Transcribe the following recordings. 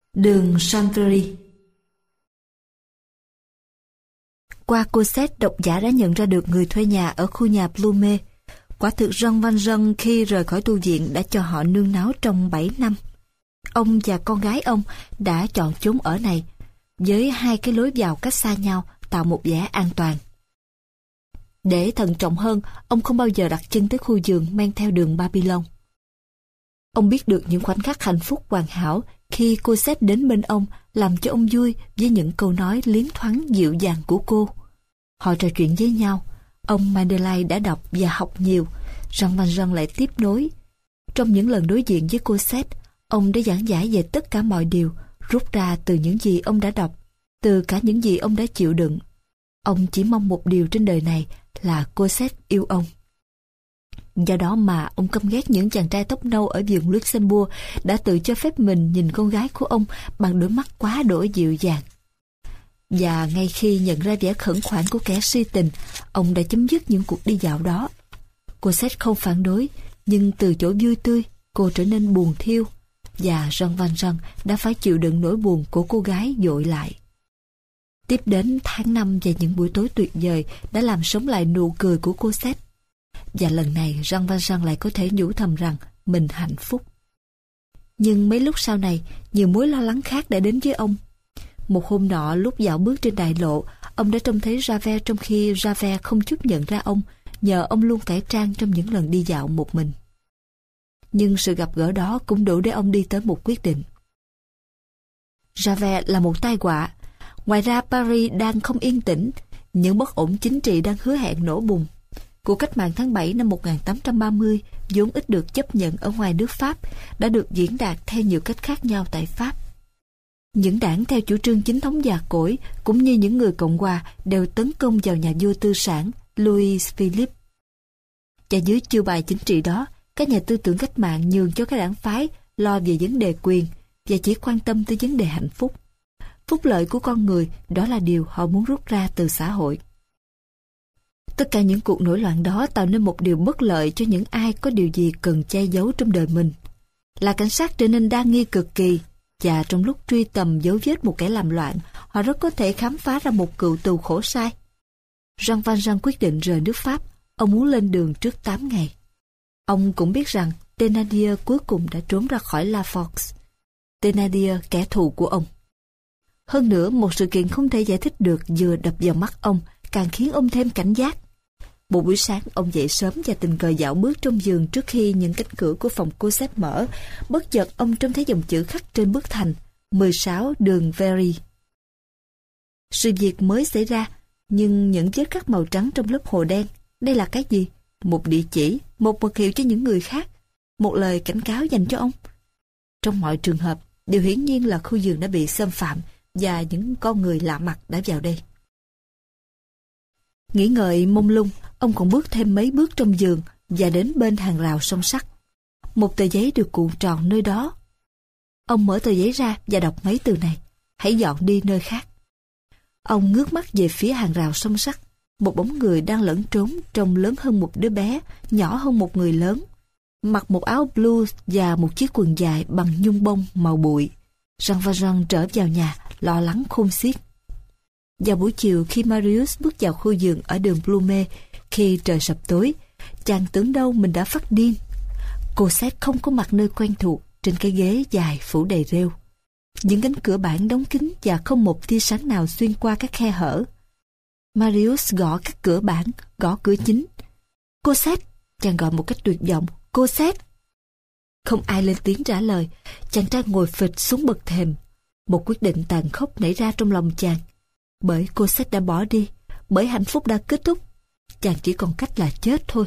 Đường Chanvrerie. Qua Cosette, độc giả đã nhận ra được người thuê nhà ở khu nhà Blume. Quả thực Jean Valjean khi rời khỏi tu viện đã cho họ nương náu trong 7 năm. Ông và con gái ông đã chọn chốn ở này, với 2 cái lối vào cách xa nhau, tạo một vẻ an toàn. Để thận trọng hơn, ông không bao giờ đặt chân tới khu vườn men theo đường Babylon. Ông biết được những khoảnh khắc hạnh phúc hoàn hảo khi Cosette đến bên ông, làm cho ông vui với những câu nói liến thoáng dịu dàng của cô. Họ trò chuyện với nhau. Ông Madeleine đã đọc và học nhiều. Jean Valjean lại tiếp nối. Trong những lần đối diện với Cosette, ông đã giảng giải về tất cả mọi điều, rút ra từ những gì ông đã đọc, từ cả những gì ông đã chịu đựng. Ông chỉ mong một điều trên đời này là Cosette yêu ông. Do đó mà ông căm ghét những chàng trai tóc nâu ở vườn Luxembourg đã tự cho phép mình nhìn con gái của ông bằng đôi mắt quá đỗi dịu dàng. Và ngay khi nhận ra vẻ khẩn khoản của kẻ si tình, ông đã chấm dứt những cuộc đi dạo đó. Cosette không phản đối, nhưng từ chỗ vui tươi, cô trở nên buồn thiêu, và Jean Valjean đã phải chịu đựng nỗi buồn của cô gái dội lại. Tiếp đến tháng 5 và những buổi tối tuyệt vời đã làm sống lại nụ cười của Cosette. Và lần này Jean Valjean lại có thể nhủ thầm rằng mình hạnh phúc. Nhưng mấy lúc sau này, nhiều mối lo lắng khác đã đến với ông. Một hôm nọ lúc dạo bước trên đại lộ, ông đã trông thấy Javert trong khi Javert không chút nhận ra ông, nhờ ông luôn cải trang trong những lần đi dạo một mình. Nhưng sự gặp gỡ đó cũng đủ để ông đi tới một quyết định. Javert là một tai họa. Ngoài ra Paris đang không yên tĩnh, những bất ổn chính trị đang hứa hẹn nổ bùng. Cuộc cách mạng tháng 7 năm 1830 vốn ít được chấp nhận ở ngoài nước Pháp đã được diễn đạt theo nhiều cách khác nhau tại Pháp. Những đảng theo chủ trương chính thống già cỗi cũng như những người Cộng hòa đều tấn công vào nhà vua tư sản Louis Philippe. Và dưới chiêu bài chính trị đó, các nhà tư tưởng cách mạng nhường cho các đảng phái lo về vấn đề quyền và chỉ quan tâm tới vấn đề hạnh phúc. Phúc lợi của con người, đó là điều họ muốn rút ra từ xã hội. Tất cả những cuộc nổi loạn đó tạo nên một điều bất lợi cho những ai có điều gì cần che giấu trong đời mình. Là cảnh sát trở nên đa nghi cực kỳ, và trong lúc truy tầm dấu vết một kẻ làm loạn, họ rất có thể khám phá ra một cựu tù khổ sai. Jean Valjean quyết định rời nước Pháp. Ông muốn lên đường trước 8 ngày. Ông cũng biết rằng Thénardier cuối cùng đã trốn ra khỏi La Force. Thénardier, kẻ thù của ông. Hơn nữa, một sự kiện không thể giải thích được vừa đập vào mắt ông, càng khiến ông thêm cảnh giác. Một buổi sáng, ông dậy sớm và tình cờ dạo bước trong vườn trước khi những cánh cửa của phòng Cosette mở. Bất chợt, ông trông thấy dòng chữ khắc trên bức thành 16 đường Very. Sự việc mới xảy ra, nhưng những vết khắc màu trắng trong lớp hồ đen, đây là cái gì? Một địa chỉ, một mật hiệu cho những người khác, một lời cảnh cáo dành cho ông. Trong mọi trường hợp, điều hiển nhiên là khu vườn đã bị xâm phạm và những con người lạ mặt đã vào đây. Nghĩ ngợi mông lung, ông còn bước thêm mấy bước trong vườn và đến bên hàng rào song sắt. Một tờ giấy được cuộn tròn nơi đó. Ông mở tờ giấy ra và đọc mấy từ này: hãy dọn đi nơi khác. Ông ngước mắt về phía hàng rào song sắt. Một bóng người đang lẫn trốn, trông lớn hơn một đứa bé, nhỏ hơn một người lớn, mặc một áo blue và một chiếc quần dài bằng nhung bông màu bụi. Jean Valjean trở vào nhà, lo lắng khôn xiết. Vào buổi chiều, khi Marius bước vào khu vườn ở đường Blume, khi trời sập tối, chàng tưởng đâu mình đã phát điên. Cosette không có mặt nơi quen thuộc, trên cái ghế dài phủ đầy rêu. Những cánh cửa bản đóng kín và không một tia sáng nào xuyên qua các khe hở. Marius gõ các cửa bản, gõ cửa chính. Cosette, chàng gọi một cách tuyệt vọng. Cosette. Không ai lên tiếng trả lời. Chàng trai ngồi phịch xuống bậc thềm. Một quyết định tàn khốc nảy ra trong lòng chàng. Bởi Cosette đã bỏ đi, bởi hạnh phúc đã kết thúc, chàng chỉ còn cách là chết thôi.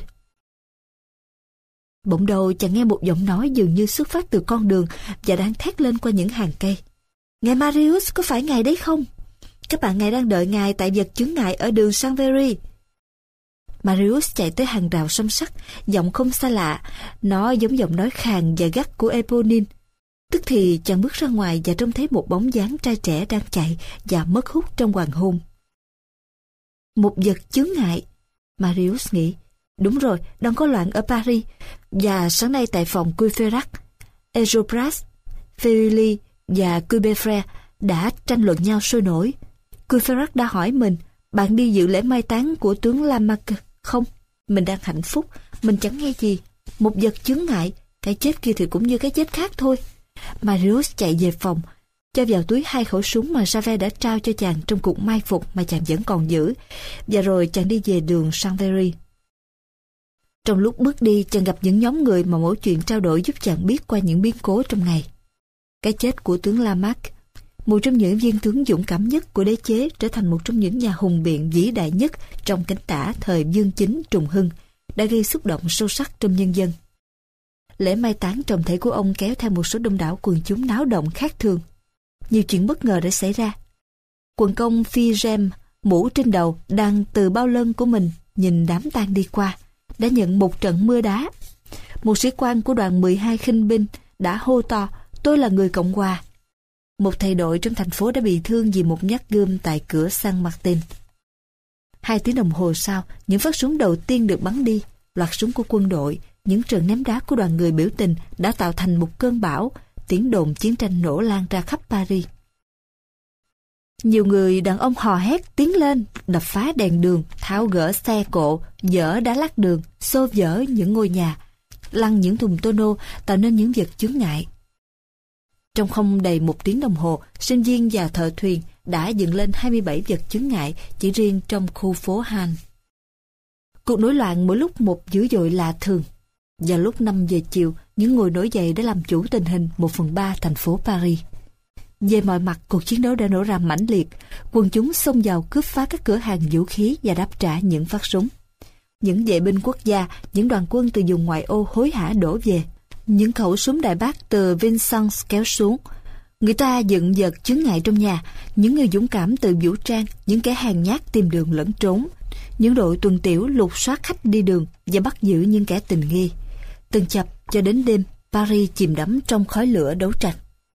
Bỗng đầu chàng nghe một giọng nói dường như xuất phát từ con đường và đang thét lên qua những hàng cây. Ngài Marius, có phải ngài đấy không? Các bạn ngài đang đợi ngài tại vật chướng ngại ở đường Chanvrerie. Marius chạy tới hàng rào song sắt, giọng không xa lạ, nó giống giọng nói khàn và gắt của Eponine. Tức thì chàng bước ra ngoài và trông thấy một bóng dáng trai trẻ đang chạy và mất hút trong hoàng hôn. Một vật chướng ngại, Marius nghĩ. Đúng rồi, đang có loạn ở Paris. Và sáng nay tại phòng Courfeyrac, Enjolras, Feuilly và Qubeufre đã tranh luận nhau sôi nổi. Courfeyrac đã hỏi mình, bạn đi dự lễ mai táng của tướng Lamarque không? Mình đang hạnh phúc, mình chẳng nghe gì. Một vật chướng ngại, cái chết kia thì cũng như cái chết khác thôi. Marius chạy về phòng, cho vào túi 2 khẩu súng mà Javert đã trao cho chàng trong cuộc mai phục mà chàng vẫn còn giữ. Và rồi chàng đi về đường Chanvrerie. Trong lúc bước đi, chàng gặp những nhóm người mà mỗi chuyện trao đổi giúp chàng biết qua những biến cố trong ngày. Cái chết của tướng Lamarque, một trong những viên tướng dũng cảm nhất của đế chế, trở thành một trong những nhà hùng biện vĩ đại nhất trong cánh tả thời Dương Chính Trùng Hưng, đã gây xúc động sâu sắc trong nhân dân. Lễ mai táng trọng thể của ông kéo theo một số đông đảo quần chúng náo động khác thường. Nhiều chuyện bất ngờ đã xảy ra. Quần công phi rem, mũ trên đầu, đang từ bao lân của mình nhìn đám tang đi qua, đã nhận một trận mưa đá. Một sĩ quan của đoàn 12 khinh binh đã hô to, tôi là người Cộng Hòa. Một thầy đội trong thành phố đã bị thương vì một nhát gươm tại cửa San Martin. 2 tiếng đồng hồ sau, những phát súng đầu tiên được bắn đi. Loạt súng của quân đội, những trận ném đá của đoàn người biểu tình đã tạo thành một cơn bão. Tiếng đồn chiến tranh nổ lan ra khắp Paris. Nhiều người đàn ông hò hét tiến lên, đập phá đèn đường, tháo gỡ xe cộ, dỡ đá lát đường, xô vỡ những ngôi nhà, lăn những thùng tonneau, tạo nên những vật chướng ngại. Trong không đầy 1 tiếng đồng hồ, sinh viên và thợ thuyền đã dựng lên 27 vật chướng ngại chỉ riêng trong khu phố Han. Cuộc nổi loạn mỗi lúc một dữ dội lạ thường. Vào lúc 5 giờ chiều, những người nổi dậy đã làm chủ tình hình 1/3 thành phố Paris. Về mọi mặt, cuộc chiến đấu đã nổ ra mãnh liệt. Quần chúng xông vào cướp phá các cửa hàng vũ khí và đáp trả những phát súng. Những vệ binh quốc gia, những đoàn quân từ vùng ngoại ô hối hả đổ về. Những khẩu súng đại bác từ Vincennes kéo xuống. Người ta dựng vật chướng ngại trong nhà. Những người dũng cảm từ vũ trang, những kẻ hèn nhát tìm đường lẫn trốn. Những đội tuần tiểu lục soát khách đi đường và bắt giữ những kẻ tình nghi. Từng chập cho đến đêm, Paris chìm đắm trong khói lửa đấu tranh.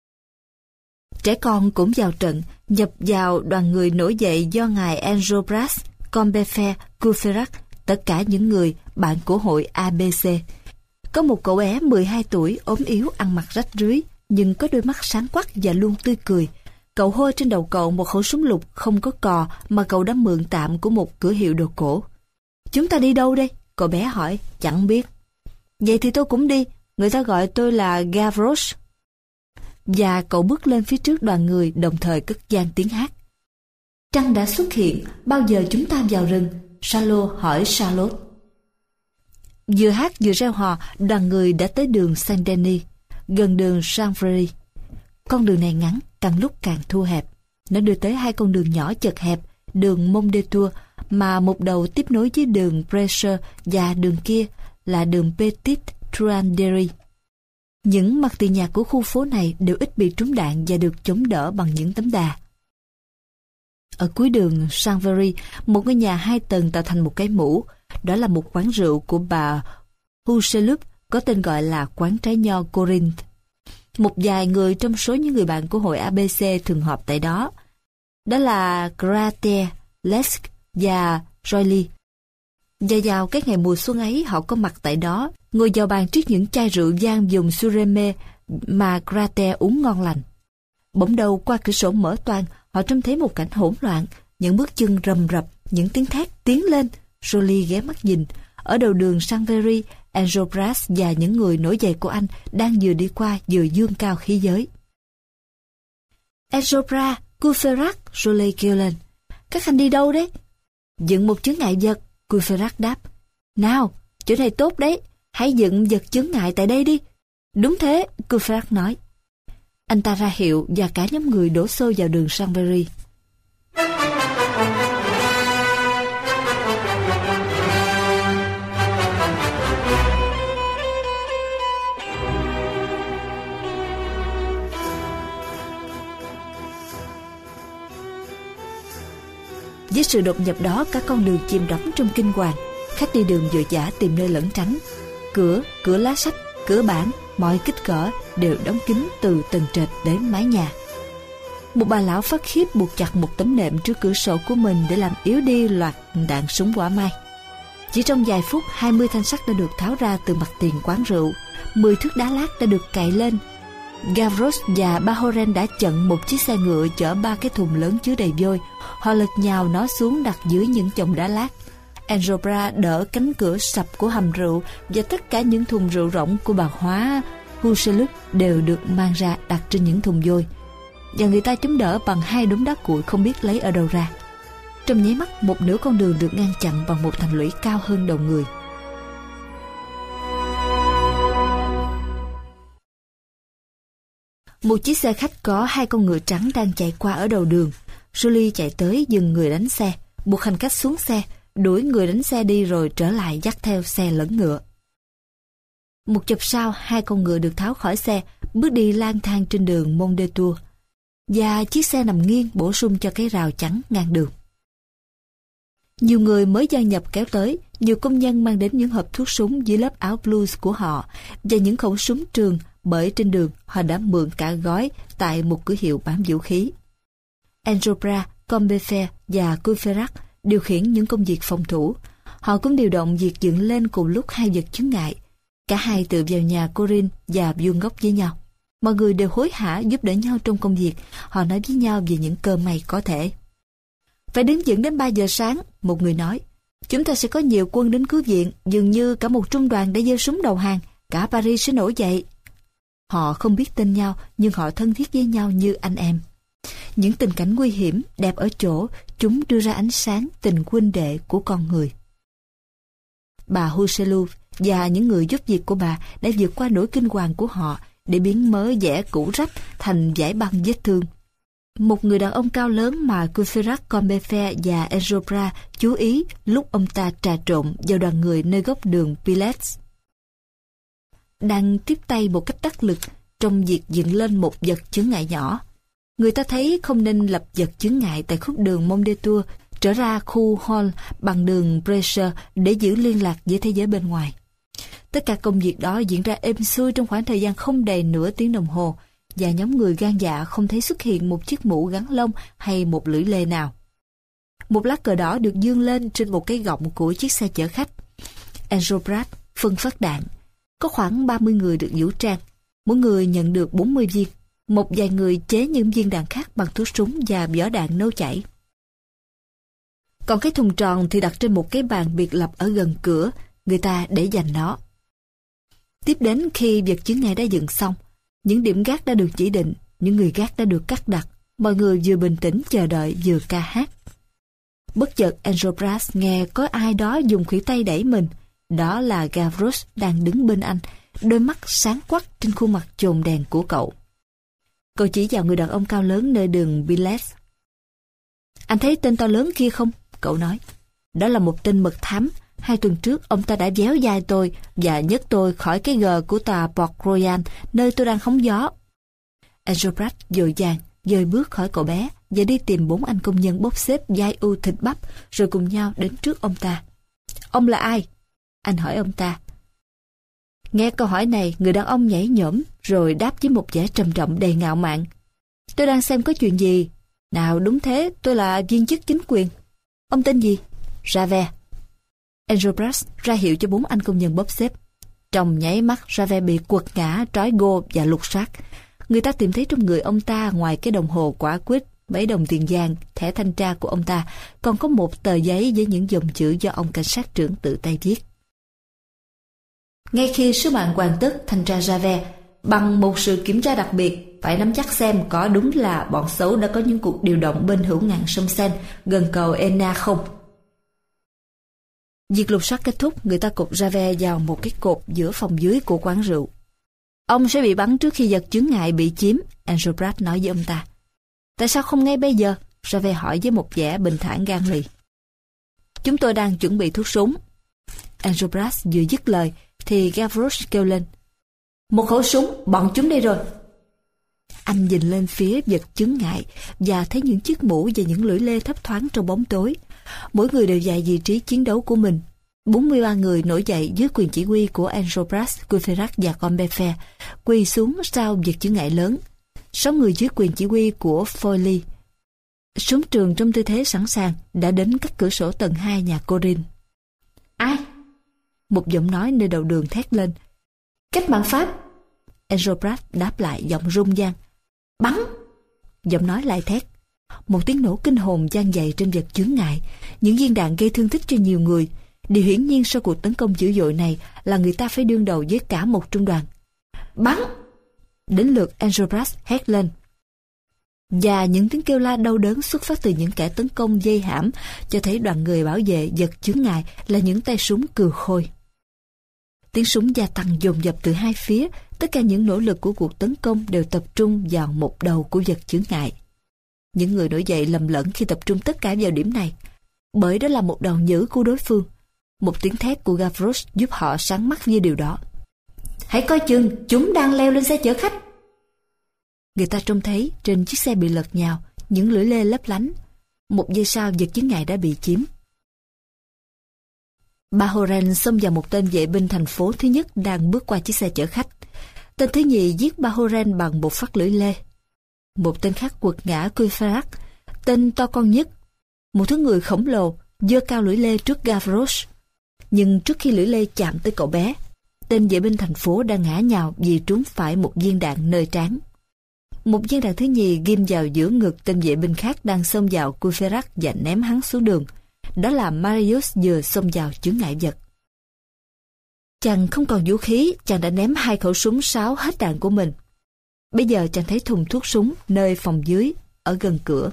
Trẻ con cũng vào trận, nhập vào đoàn người nổi dậy do ngài Enjolras, Combeferre, Courfeyrac, tất cả những người bạn của hội ABC. Có một cậu bé 12 tuổi ốm yếu, ăn mặc rách rưới, nhưng có đôi mắt sáng quắc và luôn tươi cười. Cậu hôi trên đầu cậu một khẩu súng lục không có cò mà cậu đã mượn tạm của một cửa hiệu đồ cổ. Chúng ta đi đâu đây? Cậu bé hỏi. Chẳng biết. Vậy thì tôi cũng đi. Người ta gọi tôi là Gavroche. Và cậu bước lên phía trước đoàn người, đồng thời cất vang tiếng hát. Trăng đã xuất hiện, bao giờ chúng ta vào rừng? Charlot hỏi Charlotte. Vừa hát vừa reo hò, đoàn người đã tới đường Saint-Denis, gần đường Chanvrerie. Con đường này ngắn, càng lúc càng thu hẹp. Nó đưa tới 2 con đường nhỏ chật hẹp, đường Mondétour, mà một đầu tiếp nối với đường Brescher và đường kia là đường Petite Truanderie. Những mặt tiền nhà của khu phố này đều ít bị trúng đạn và được chống đỡ bằng những tấm đà. Ở cuối đường Chanvrerie, một ngôi nhà 2 tầng tạo thành một cái mũ. Đó là một quán rượu của bà Hucheloup, có tên gọi là quán trái nho Corinth. Một vài người trong số những người bạn của hội ABC thường họp tại đó. Đó là Grater, Lesk và Joly. Và vào cái ngày mùa xuân ấy, họ có mặt tại đó, ngồi vào bàn trước những chai rượu vang dùng Sureme mà Grater uống ngon lành. Bỗng đầu qua cửa sổ mở toang, họ trông thấy một cảnh hỗn loạn, những bước chân rầm rập, những tiếng thét tiến lên. Joly ghé mắt nhìn. Ở đầu đường Chanvrerie, Enjolras và những người nổi dậy của anh đang vừa đi qua vừa dương cao khí giới. Enjolras, Courfeyrac, Joly kêu lên. Các anh đi đâu đấy? Dựng một chướng ngại vật, Courfeyrac đáp. Nào, chỗ này tốt đấy, hãy dựng vật chướng ngại tại đây đi. Đúng thế, Courfeyrac nói. Anh ta ra hiệu và cả nhóm người đổ xô vào đường Chanvrerie. Với sự đột nhập đó, các con đường chìm đắm trong kinh hoàng. Khách đi đường vội vã tìm nơi lẩn tránh. Cửa lá sách, cửa bảng, mọi kích cỡ đều đóng kín từ tầng trệt đến mái nhà. Một bà lão phát khiếp buộc chặt một tấm nệm trước cửa sổ của mình để làm yếu đi loạt đạn súng quả mai. Chỉ trong vài phút, 20 thanh sắt đã được tháo ra từ mặt tiền quán rượu. 10 thước đá lát đã được cày lên. Gavroche và Bahoren đã chặn một chiếc xe ngựa chở 3 cái thùng lớn chứa đầy vôi. Họ lật nhào nó xuống đặt dưới những chồng đá lát. Enjolras đỡ cánh cửa sập của hầm rượu, và tất cả những thùng rượu rỗng của bà Hóa Hucheloup đều được mang ra đặt trên những thùng vôi, và người ta chống đỡ bằng 2 đống đá cuội không biết lấy ở đâu ra. Trong nháy mắt, một nửa con đường được ngăn chặn bằng một thành lũy cao hơn đầu người. Một chiếc xe khách có 2 con ngựa trắng đang chạy qua ở đầu đường. Julie chạy tới dừng người đánh xe, buộc hành khách xuống xe, đuổi người đánh xe đi rồi trở lại dắt theo xe lẫn ngựa. Một chập sau, 2 con ngựa được tháo khỏi xe, bước đi lang thang trên đường Mont des Tours, và chiếc xe nằm nghiêng bổ sung cho cái rào chắn ngang đường. Nhiều người mới gia nhập kéo tới, nhiều công nhân mang đến những hộp thuốc súng dưới lớp áo blues của họ và những khẩu súng trường, bởi trên đường họ đã mượn cả gói tại một cửa hiệu bán vũ khí. Enjolras, Combeferre và Courfeyrac điều khiển những công việc phòng thủ. Họ cũng điều động việc dựng lên cùng lúc 2 vật chướng ngại. Cả hai tựa vào nhà Corinne và vuông góc với nhau. Mọi người đều hối hả giúp đỡ nhau trong công việc. Họ nói với nhau về những cơ may có thể. Phải đứng vững đến 3 giờ sáng, một người nói. Chúng ta sẽ có nhiều quân đến cứu viện, dường như cả một trung đoàn đã giơ súng đầu hàng. Cả Paris sẽ nổi dậy. Họ không biết tên nhau, nhưng họ thân thiết với nhau như anh em. Những tình cảnh nguy hiểm, đẹp ở chỗ, chúng đưa ra ánh sáng tình huynh đệ của con người. Bà Hucheloup và những người giúp việc của bà đã vượt qua nỗi kinh hoàng của họ để biến mớ vẽ cũ rách thành vải băng vết thương. Một người đàn ông cao lớn mà Courfeyrac, Combeferre và Enjolras chú ý lúc ông ta trà trộn vào đoàn người nơi góc đường Pilettes, đang tiếp tay một cách đắc lực trong việc dựng lên một vật chướng ngại nhỏ. Người ta thấy không nên lập vật chướng ngại tại khúc đường Mont des Tours trở ra khu Hall bằng đường Brescia để giữ liên lạc với thế giới bên ngoài. Tất cả công việc đó diễn ra êm xuôi trong khoảng thời gian không đầy nửa tiếng đồng hồ, và nhóm người gan dạ không thấy xuất hiện một chiếc mũ gắn lông hay một lưỡi lê nào. Một lá cờ đỏ được dương lên trên một cái gọng của chiếc xe chở khách. Enjolras phân phát đạn. Có khoảng 30 người được vũ trang. Mỗi người nhận được 40 viên. Một vài người chế những viên đạn khác bằng thuốc súng và vỏ đạn nấu chảy. Còn cái thùng tròn thì đặt trên một cái bàn biệt lập ở gần cửa, người ta để dành nó. Tiếp đến khi vật chướng ngại đã dựng xong, những điểm gác đã được chỉ định, những người gác đã được cắt đặt, mọi người vừa bình tĩnh chờ đợi vừa ca hát. Bất chợt Enjolras nghe có ai đó dùng khuỷu tay đẩy mình. Đó là Gavroche đang đứng bên anh, đôi mắt sáng quắc trên khuôn mặt chồn đèn của cậu. Cậu chỉ vào người đàn ông cao lớn nơi đường Pilettes. Anh thấy tên to lớn kia không? Cậu nói. Đó là một tên mật thám. 2 tuần trước ông ta đã véo vai tôi và nhấc tôi khỏi cái gờ của tòa Port Royal nơi tôi đang hóng gió. Enjolras vội vàng dời bước khỏi cậu bé và đi tìm 4 anh công nhân bốc xếp vai u thịt bắp, rồi cùng nhau đến trước ông ta. Ông là ai? Anh hỏi ông ta. Nghe câu hỏi này, người đàn ông nhảy nhổm rồi đáp với một vẻ trầm trọng đầy ngạo mạn. Tôi đang xem có chuyện gì. Nào đúng thế, tôi là viên chức chính quyền. Ông tên gì? Javert. Enjolras ra hiệu cho 4 anh công nhân bóp xếp. Trong nháy mắt, Javert bị quật ngã, trói gô và lục soát. Người ta tìm thấy trong người ông ta ngoài cái đồng hồ quả quýt, mấy đồng tiền vàng, thẻ thanh tra của ông ta, còn có một tờ giấy với những dòng chữ do ông cảnh sát trưởng tự tay viết. Ngay khi sứ mạng hoàn tất, thanh tra Javert bằng một sự kiểm tra đặc biệt phải nắm chắc xem có đúng là bọn xấu đã có những cuộc điều động bên hữu ngạn sông Seine gần cầu Enna không. Việc lục soát kết thúc, người ta cột Javert vào một cái cột giữa phòng dưới của quán rượu. Ông sẽ bị bắn trước khi vật chướng ngại bị chiếm, Enjolras nói với ông ta. Tại sao không ngay bây giờ? Javert hỏi với một vẻ bình thản gan lì. Chúng tôi đang chuẩn bị thuốc súng. Enjolras vừa dứt lời thì Gavroche kêu lên. Một khẩu súng, bọn chúng đây rồi. Anh nhìn lên phía vật chướng ngại và thấy những chiếc mũ và những lưỡi lê thấp thoáng trong bóng tối. Mỗi người đều dạy vị trí chiến đấu của mình. 43 người nổi dậy dưới quyền chỉ huy của Enjolras, Courfeyrac và Combeferre, quỳ xuống sau vật chướng ngại lớn. 6 người dưới quyền chỉ huy của Foily, súng trường trong tư thế sẵn sàng, đã đến các cửa sổ tầng 2 nhà Corinne. Ai? Một giọng nói nơi đầu đường thét lên. Cách mạng Pháp. Enjolras đáp lại giọng rung gian. Bắn! Giọng nói lại thét. Một tiếng nổ kinh hồn vang dậy trên vật chướng ngại. Những viên đạn gây thương tích cho nhiều người. Điều hiển nhiên sau cuộc tấn công dữ dội này là người ta phải đương đầu với cả một trung đoàn. Bắn! Đến lượt Enjolras hét lên. Và những tiếng kêu la đau đớn xuất phát từ những kẻ tấn công dây hãm cho thấy đoàn người bảo vệ vật chướng ngại là những tay súng cừ khôi. Tiếng súng gia tăng dồn dập từ hai phía. Tất cả những nỗ lực của cuộc tấn công đều tập trung vào một đầu của vật chướng ngại. Những người nổi dậy lầm lẫn khi tập trung tất cả vào điểm này, bởi đó là một đầu nhử của đối phương. Một tiếng thét của Gavroche giúp họ sáng mắt với điều đó. Hãy coi chừng, chúng đang leo lên xe chở khách. Người ta trông thấy trên chiếc xe bị lật nhào, những lưỡi lê lấp lánh. Một giây sau vật chướng ngại đã bị chiếm. Bahoren xông vào một tên vệ binh thành phố thứ nhất đang bước qua chiếc xe chở khách. Tên thứ nhì giết Bahoren bằng một phát lưỡi lê. Một tên khác quật ngã Courfeyrac, tên to con nhất, một thứ người khổng lồ, giơ cao lưỡi lê trước Gavroche. Nhưng trước khi lưỡi lê chạm tới cậu bé, tên vệ binh thành phố đã ngã nhào vì trúng phải một viên đạn nơi trán. Một viên đạn thứ nhì ghim vào giữa ngực tên vệ binh khác đang xông vào Courfeyrac và ném hắn xuống đường. Đó là Marius vừa xông vào chướng ngại vật. Chàng không còn vũ khí, chàng đã ném 2 khẩu súng sáo hết đạn của mình. Bây giờ chàng thấy thùng thuốc súng nơi phòng dưới, ở gần cửa.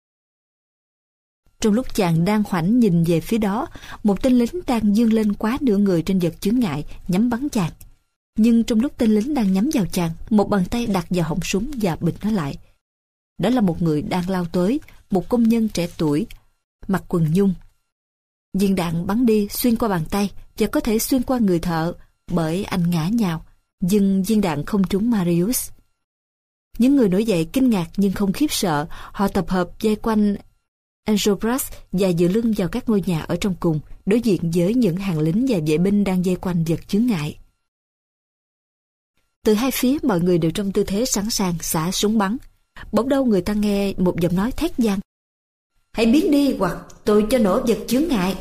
Trong lúc chàng đang khoảnh nhìn về phía đó, một tên lính đang vươn lên quá nửa người trên vật chướng ngại, nhắm bắn chàng. Nhưng trong lúc tên lính đang nhắm vào chàng, một bàn tay đặt vào họng súng và bịt nó lại. Đó là một người đang lao tới, một công nhân trẻ tuổi, mặc quần nhung. Viên đạn bắn đi xuyên qua bàn tay và có thể xuyên qua người thợ, bởi anh ngã nhào, nhưng viên đạn không trúng Marius. Những người nổi dậy kinh ngạc nhưng không khiếp sợ, họ tập hợp vây quanh Enjolras và dựa lưng vào các ngôi nhà ở trong cùng, đối diện với những hàng lính và vệ binh đang vây quanh vật chướng ngại. Từ hai phía mọi người đều trong tư thế sẵn sàng xả súng bắn. Bỗng đâu người ta nghe một giọng nói thét vang. Hãy biến đi hoặc tôi cho nổ vật chướng ngại.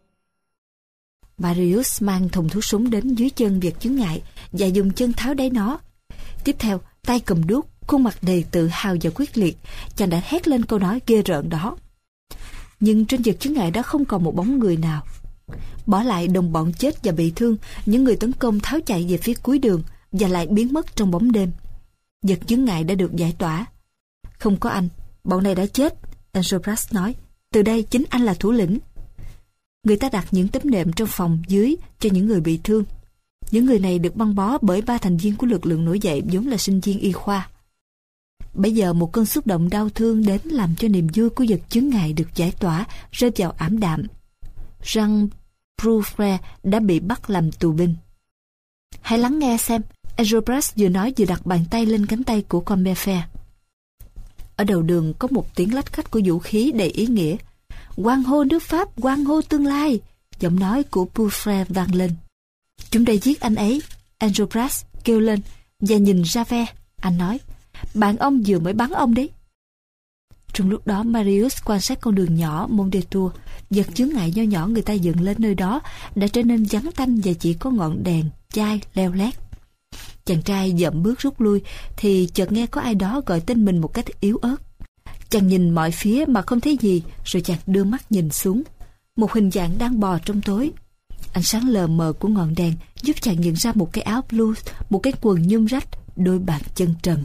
Marius mang thùng thuốc súng đến dưới chân vật chướng ngại và dùng chân tháo đáy nó. Tiếp theo, tay cầm đuốc, khuôn mặt đầy tự hào và quyết liệt, chàng đã hét lên câu nói ghê rợn đó. Nhưng trên vật chướng ngại đó không còn một bóng người nào. Bỏ lại đồng bọn chết và bị thương, những người tấn công tháo chạy về phía cuối đường và lại biến mất trong bóng đêm. Vật chướng ngại đã được giải tỏa. Không có anh, bọn này đã chết, Enjolras nói. Từ đây chính anh là thủ lĩnh. Người ta đặt những tấm nệm trong phòng dưới cho những người bị thương. Những người này được băng bó bởi 3 thành viên của lực lượng nổi dậy vốn là sinh viên y khoa. Bây giờ một cơn xúc động đau thương đến làm cho niềm vui của vật chướng ngại được giải tỏa rơi vào ảm đạm. Jean Prouvaire đã bị bắt làm tù binh. Hãy lắng nghe xem, Enjolras vừa nói vừa đặt bàn tay lên cánh tay của Combeferre. Ở đầu đường có một tiếng lách cách của vũ khí đầy ý nghĩa. Hoan hô nước Pháp, hoan hô tương lai, giọng nói của Prouvaire vang lên. Chúng đã giết anh ấy, Enjolras kêu lên và nhìn Javert. Anh nói, bạn ông vừa mới bắn ông đấy. Trong lúc đó Marius quan sát con đường nhỏ Mondétour. Vật chướng ngại nho nhỏ người ta dựng lên nơi đó đã trở nên vắng tanh và chỉ có ngọn đèn chai leo lét. Chàng trai dậm bước rút lui thì chợt nghe có ai đó gọi tên mình một cách yếu ớt. Chàng nhìn mọi phía mà không thấy gì, rồi chàng đưa mắt nhìn xuống. Một hình dạng đang bò trong tối. Ánh sáng lờ mờ của ngọn đèn giúp chàng nhận ra một cái áo blues, một cái quần nhung rách, đôi bàn chân trần.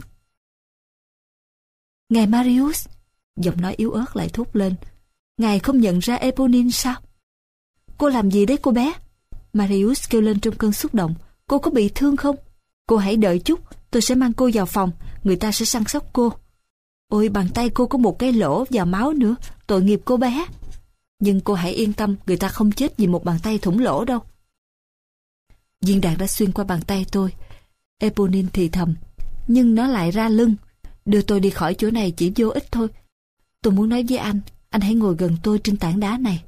Ngài Marius, giọng nói yếu ớt lại thốt lên. Ngài không nhận ra Eponine sao? Cô làm gì đấy cô bé? Marius kêu lên trong cơn xúc động. Cô có bị thương không? Cô hãy đợi chút, tôi sẽ mang cô vào phòng, người ta sẽ săn sóc cô. Ôi, bàn tay cô có một cái lỗ và máu nữa, tội nghiệp cô bé. Nhưng cô hãy yên tâm, người ta không chết vì một bàn tay thủng lỗ đâu. Viên đạn đã xuyên qua bàn tay tôi. Eponine thì thầm, nhưng nó lại ra lưng. Đưa tôi đi khỏi chỗ này chỉ vô ích thôi. Tôi muốn nói với anh hãy ngồi gần tôi trên tảng đá này.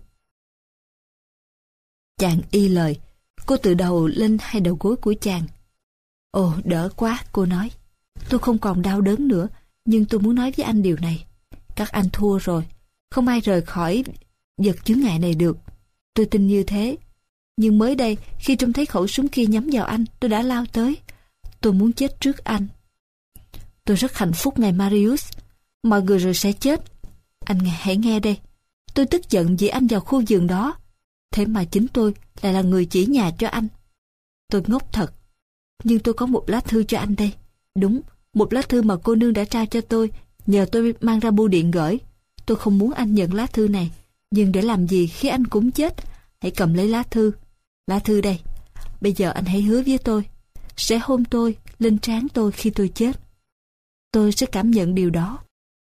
Chàng y lời. Cô tự đầu lên 2 đầu gối của chàng. Ồ, đỡ quá, cô nói. Tôi không còn đau đớn nữa, nhưng tôi muốn nói với anh điều này. Các anh thua rồi. Không ai rời khỏi vật chướng ngại này được. Tôi tin như thế. Nhưng mới đây, khi trông thấy khẩu súng kia nhắm vào anh, tôi đã lao tới. Tôi muốn chết trước anh. Tôi rất hạnh phúc ngài Marius. Mọi người rồi sẽ chết. Anh hãy nghe đây. Tôi tức giận vì anh vào khu vườn đó. Thế mà chính tôi lại là người chỉ nhà cho anh. Tôi ngốc thật. Nhưng tôi có một lá thư cho anh đây. Đúng, một lá thư mà cô nương đã trao cho tôi, nhờ tôi mang ra bưu điện gửi. Tôi không muốn anh nhận lá thư này. Nhưng để làm gì khi anh cũng chết? Hãy cầm lấy lá thư. Lá thư đây. Bây giờ anh hãy hứa với tôi sẽ hôn tôi lên trán tôi khi tôi chết. Tôi sẽ cảm nhận điều đó.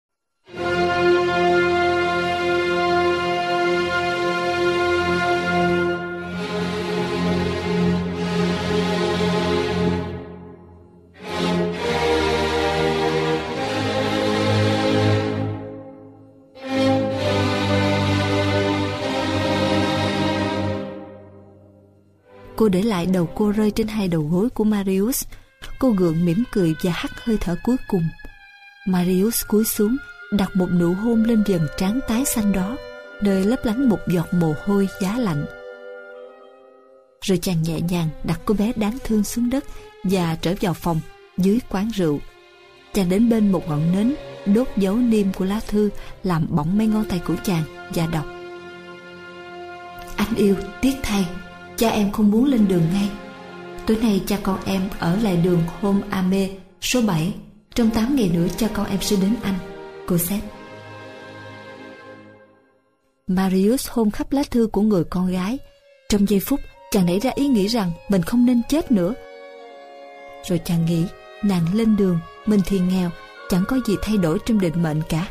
Cô để lại đầu cô rơi trên hai đầu gối của Marius. Cô gượng mỉm cười và hắt hơi thở cuối cùng. Marius cúi xuống, đặt một nụ hôn lên vầng trán tái xanh đó, nơi lấp lánh một giọt mồ hôi giá lạnh. Rồi chàng nhẹ nhàng đặt cô bé đáng thương xuống đất và trở vào phòng dưới quán rượu. Chàng đến bên một ngọn nến, đốt dấu niêm của lá thư làm bỏng mấy ngón tay của chàng và đọc: Anh yêu, tiếc thay, cha em không muốn lên đường ngay. Tối nay cha con em ở lại đường Home Ame số 7. Trong 8 ngày nữa cha con em sẽ đến anh. Cosette. Marius hôn khắp lá thư của người con gái. Trong giây phút, chàng nảy ra ý nghĩ rằng mình không nên chết nữa. Rồi chàng nghĩ, nàng lên đường, mình thì nghèo, chẳng có gì thay đổi trong định mệnh cả.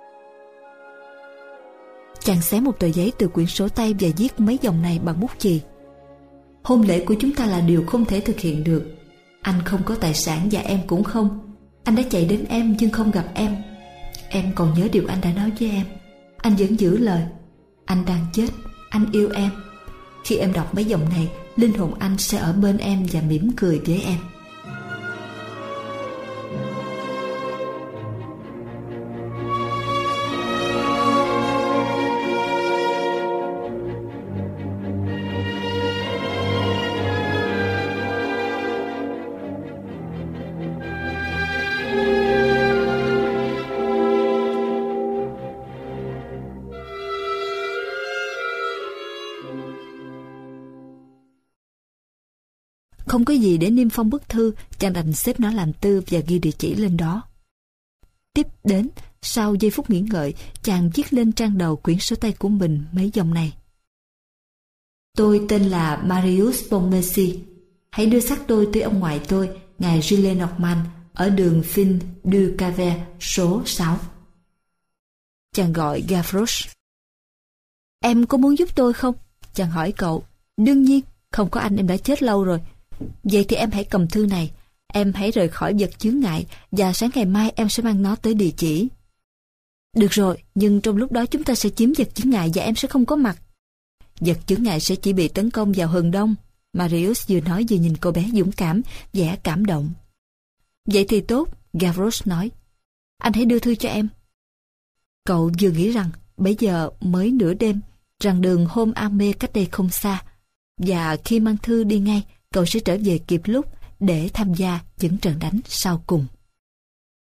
Chàng xé một tờ giấy từ quyển sổ tay và viết mấy dòng này bằng bút chì: Hôn lễ của chúng ta là điều không thể thực hiện được. Anh không có tài sản và em cũng không. Anh đã chạy đến em nhưng không gặp em. Em còn nhớ điều anh đã nói với em. Anh vẫn giữ lời. Anh đang chết. Anh yêu em. Khi em đọc mấy dòng này, linh hồn anh sẽ ở bên em và mỉm cười với em. Không có gì để niêm phong bức thư, chàng đành xếp nó làm tư và ghi địa chỉ lên đó. Tiếp đến, sau giây phút nghĩ ngợi, chàng viết lên trang đầu quyển sổ tay của mình mấy dòng này: Tôi tên là Marius Pontmercy. Hãy đưa xác tôi tới ông ngoại tôi, ngài Gilles Normand, ở đường Fin du Calvaire số 6. Chàng gọi Gavroche. Em có muốn giúp tôi không? Chàng hỏi cậu. Đương nhiên, không có anh em đã chết lâu rồi. Vậy thì em hãy cầm thư này. Em hãy rời khỏi vật chướng ngại và sáng ngày mai em sẽ mang nó tới địa chỉ. Được rồi, nhưng trong lúc đó chúng ta sẽ chiếm vật chướng ngại và em sẽ không có mặt. Vật chướng ngại sẽ chỉ bị tấn công vào hừng đông. Marius vừa nói vừa nhìn cô bé dũng cảm, vẻ cảm động. Vậy thì tốt, Gavroche nói. Anh hãy đưa thư cho em. Cậu vừa nghĩ rằng bây giờ mới nửa đêm, rằng đường Home Ame cách đây không xa, và khi mang thư đi ngay, cậu sẽ trở về kịp lúc để tham gia những trận đánh sau cùng.